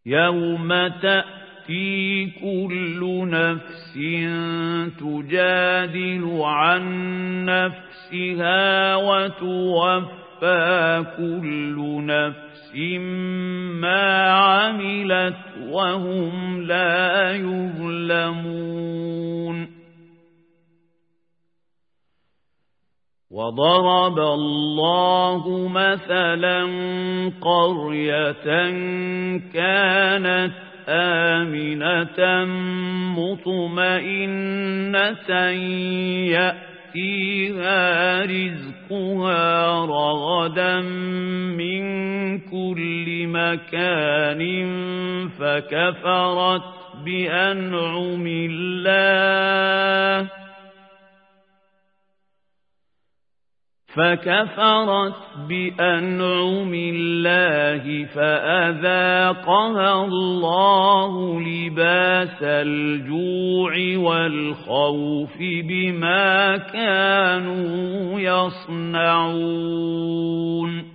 يوم تأتي كل نفس تجادل عن نفسها وتوفى كل نفس ما عملت وهم لا يظلمون وضرب الله مثلا قرية كانت آمنة مطمئنة يأتيها رزقها رغدا من كل مكان فكفرت بأنعم الله فأذاقها الله لباس الجوع والخوف بما كانوا يصنعون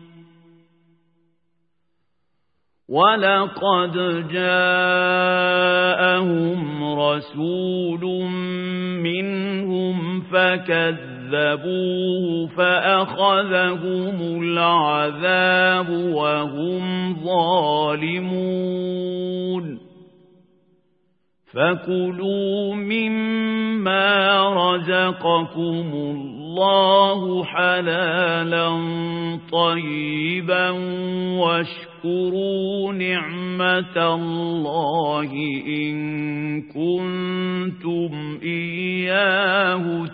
ولقد جاءهم رسول منهم فكذبوه فأخذهم العذاب وهم ظالمون فكلوا مما رزقكم الله حلالا طيبا واشكروا نعمة الله إن كنتم إياه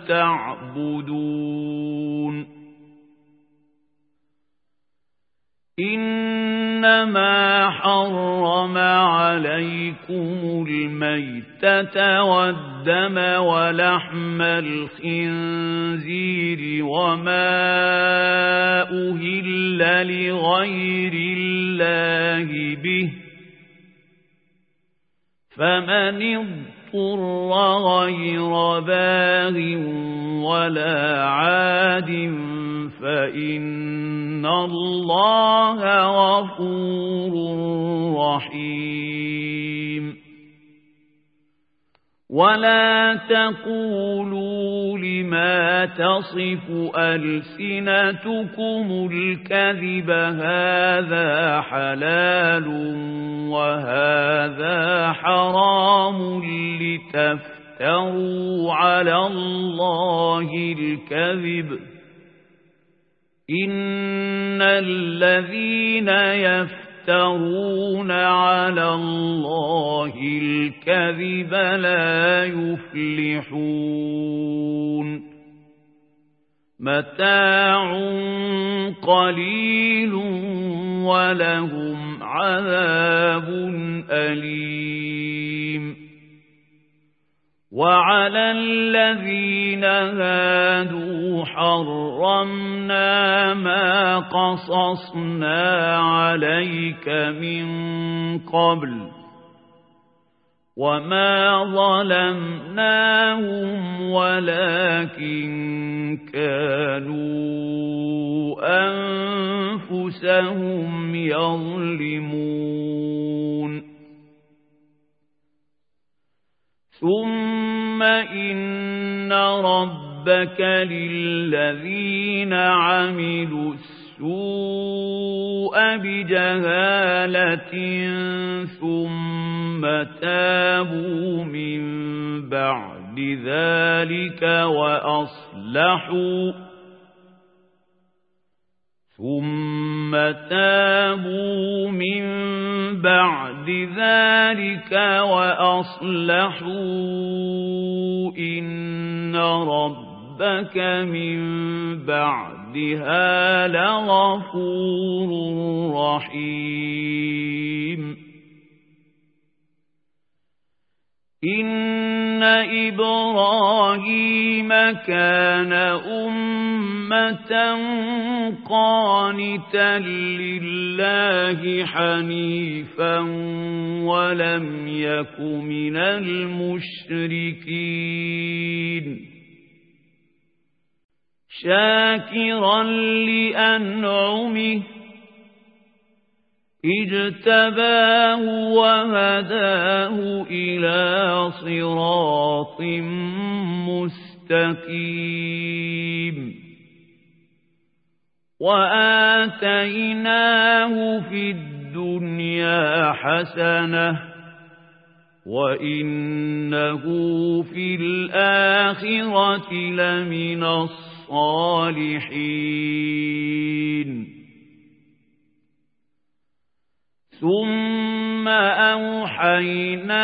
تعبدون إنما حرم عليكم الميتة والدم ولحم الخنزير وما أهل لغير الله به فمن اضطر غير باغ ولا عاد فإن الله غفور رحيم ولا تقولوا لما تصف ألسنتكم الكذب هذا حلال وهذا حرام لتفتروا على الله الكذب إن الذين يفترون على الله الكذب لا يفلحون متاع قليل ولهم عذاب أليم وعلى الذين هادوا حرمنا ما قصصنا عليك من قبل وما ظلمناهم ولكن كانوا أنفسهم يظلمون ثم إن ربك للذين عملوا السوء بجهالة ثم تابوا من بعد ذلك وأصلحوا إن ربك من بعدها لغفور رحيم إن إبراهيم كان أمة قانتا لله حنيفا ولم يك من المشركين شاكرا لأنعمه اجتباه وهداه إلى صراط مستقيم وآتيناه في الدنيا حسنة وإنه في الآخرة لمن الصالحين ثم أوحينا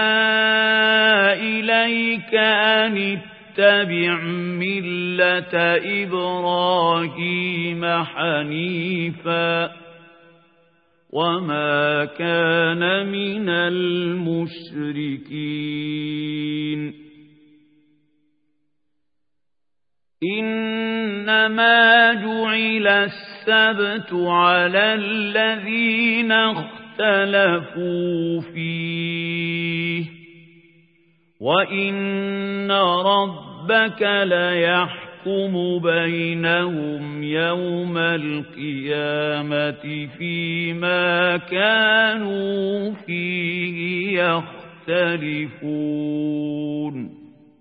إليك أن اتبع ملة إبراهيم حنيفا وما كان من المشركين إنما جعل السبت على الذين اختلفوا فيه وإن ربك ليحكم بينهم يوم القيامة فيما كانوا فيه يختلفون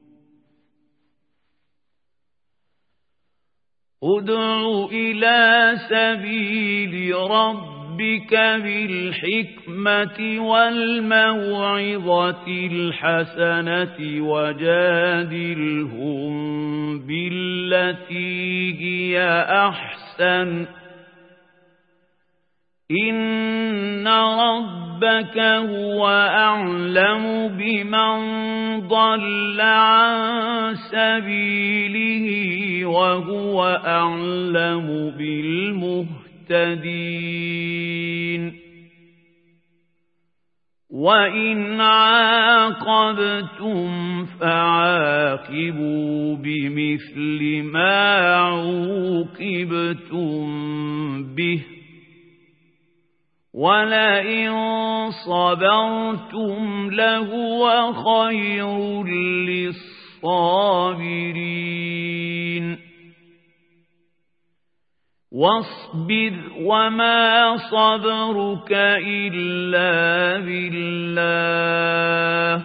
ادع إلى سبيل ربك بالحكمة والموعظة الحسنة وجادلهم بالتي هي أحسن إن ربك هو أعلم بمن ضل عن سبيله وهو أعلم بالمهتدين وإن عاقبتم فعاقبوا بمثل ما عوقبتم به ولئن صبرتم لهو خير للصابرين واصبر وما صبرك إلا بالله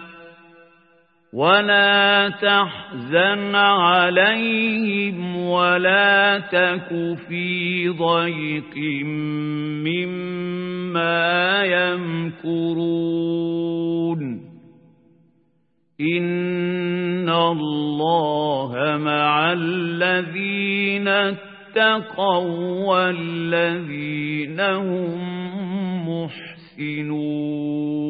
ولا تحزن عليهم ولا تك في ضيق مما يمكرون إن الله مع الذين اتقوا والذين هم محسنون